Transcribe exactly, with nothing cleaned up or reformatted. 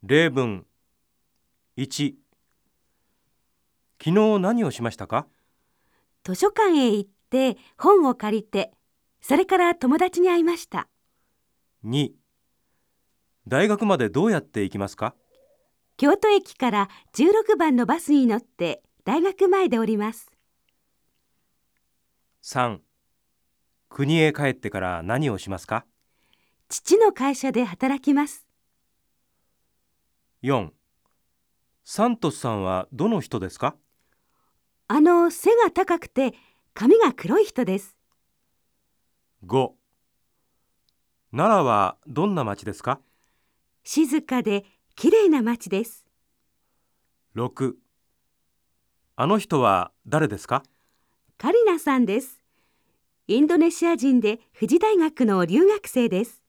例文いち、昨日何をしましたか？ 図書館へ行って本を借りて、それから友達に会いました。 に、大学までどうやって行きますか？ 京都駅からじゅうろくばんのバスに乗って大学前で降ります。 さん、国へ帰ってから何をしますか？ 父の会社で働きます。 よん、サントスさんはどの人ですか？ あの背が高くて髪が黒い人です。 ご、奈良はどんな町ですか？ 静かできれいな街です。 ろく、あの人は誰ですか？ カリナさんです。インドネシア人で富士大学の留学生です。